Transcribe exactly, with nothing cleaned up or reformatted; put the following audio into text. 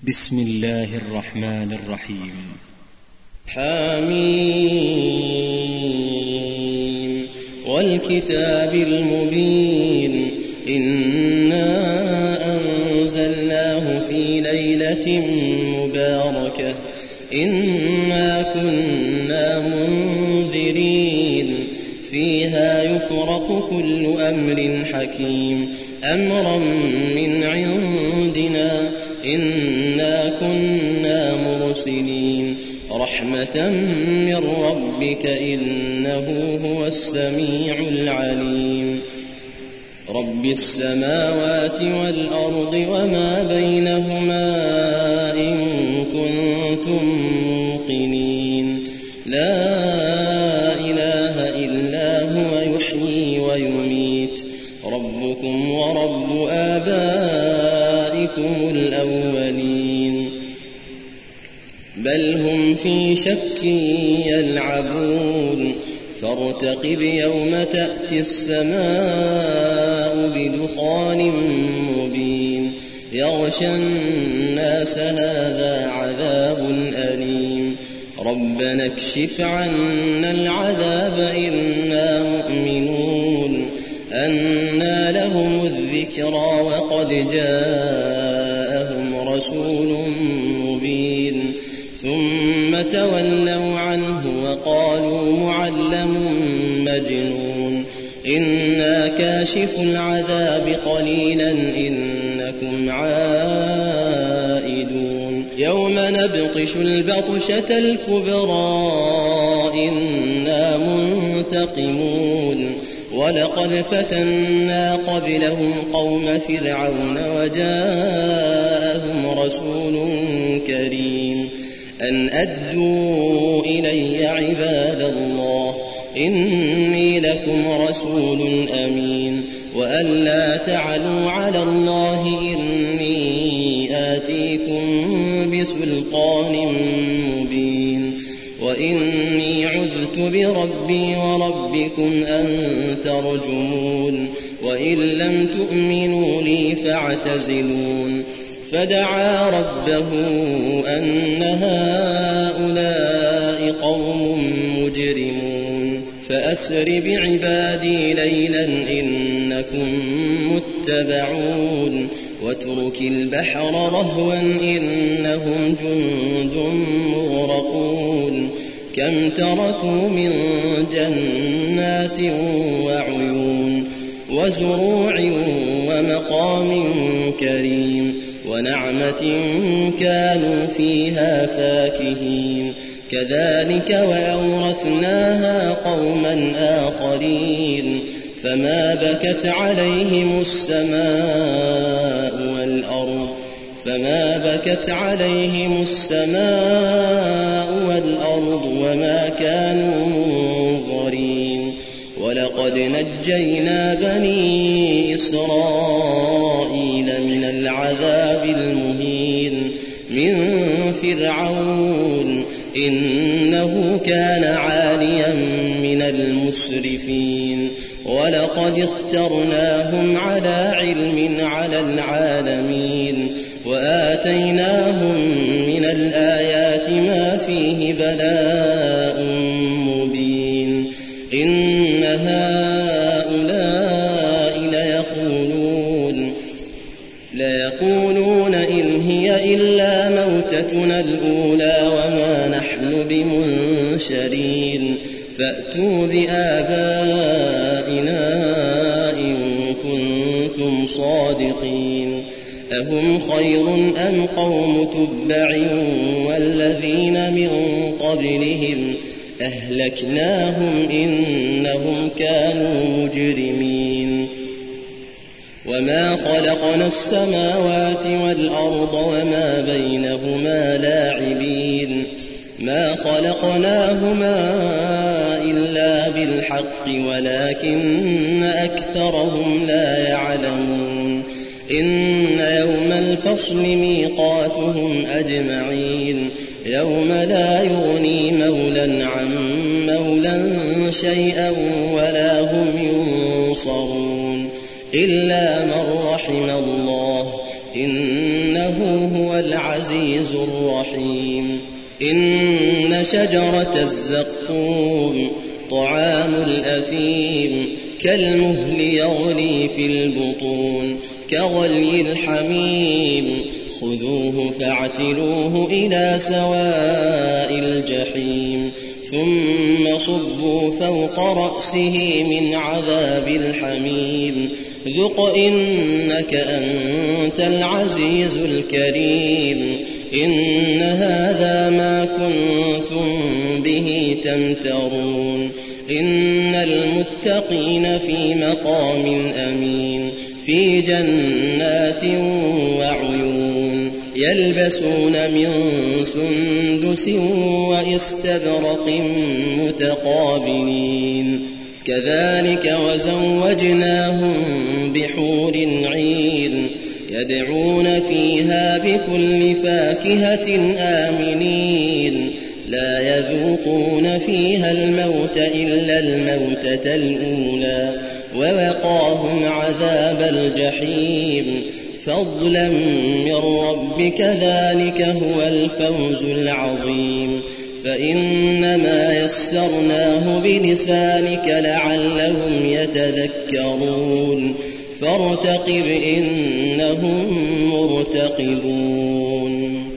بسم الله الرحمن الرحيم. حميم والكتاب المبين إنا أنزلناه في ليلة مباركة إنا كنا منذرين فيها يفرق كل أمر حكيم أمرا من عندنا إنا كنا مرسلين رحمة من ربك إنه هو السميع العليم. رب السماوات والأرض وما بينهما إن كنتم موقنين لا إله إلا هو يحيي ويميت ربكم ورب آبائكم الأولين بل هم في شك يلعبون فارتقب يوم تأتي السماء بدخان مبين يغشى الناس هذا عذاب أليم ربنا اكشف عنا العذاب إنا مؤمنون أنى لهم الذكرى وقد جاءهم رسول مبين ثم تولوا عنه وقالوا معلم مجنون إنا كاشف العذاب قليلا إنكم عائدون يوم نبطش البطشة الكبرى إنا منتقمون ولقد فتنا قبلهم قوم فرعون وجاءهم رسول كريم أن أدوا إلي عباد الله إني لكم رسول أمين وأن لا تعلوا على الله إني آتيكم بسلطان مبين وإني عذت بربي وربكم أن ترجمون وإن لم تؤمنوا لي فاعتزلون فدعا ربه أن هؤلاء قوم مجرمون فأسر بعبادي ليلا إنكم متبعون واترك البحر رهوا إنهم جند مغرقون كم تركوا من جنات وعيون وزروع ومقام كريم ونعمة كانوا فيها فاكهين كذلك وأورثناها قوما آخرين فما بكت عليهم السماء والأرض فما بكت عليهم السماء والأرض وما كانوا منظرين ولقد نجينا بني إسرائيل من العذاب المهين من فرعون إنه كان عاليا من المسرفين ولقد اخترناهم على علم على العالمين وآتيناهم من الآيات ما فيه بلاء مبين إن هؤلاء ليقولون ليقولون إن هي إلا موتتنا الأولى وما نحن بمنشرين فأتوا بآبائنا إن كنتم صادقين أهم خير أم قوم تبع والذين من قبلهم أهلكناهم إنهم كانوا مجرمين وما خلقنا السماوات والأرض وما بينهما لاعبين ما خلقناهما إلا بالحق ولكن أكثرهم لا يعلمون إن يوم الفصل ميقاتهم أجمعين يوم لا يغني مولى عن مولى شيئا ولا هم ينصرون إلا من رحم الله إنه هو العزيز الرحيم. إن شجرة الزقوم طعام الأثيم كالمهل يغلي في البطون كغلي الحميم خذوه فاعتلوه إلى سواء الجحيم ثم صبوا فوق رأسه من عذاب الحميم ذق إنك أنت العزيز الكريم. إن هذا ما كنتم به تمترون. إن المتقين في مقام أمين في جنات وعيون يلبسون من سندس وإستبرق متقابلين كذلك وزوجناهم بحور عين يدعون فيها بكل فاكهة آمنين لا يذوقون فيها الموت إلا الموتة الأولى ووقاهم عذاب الجحيم فضلا من ربك ذلك هو الفوز العظيم. فإنما يسرناه بلسانك لعلهم يتذكرون فارتقب إنهم مرتقبون.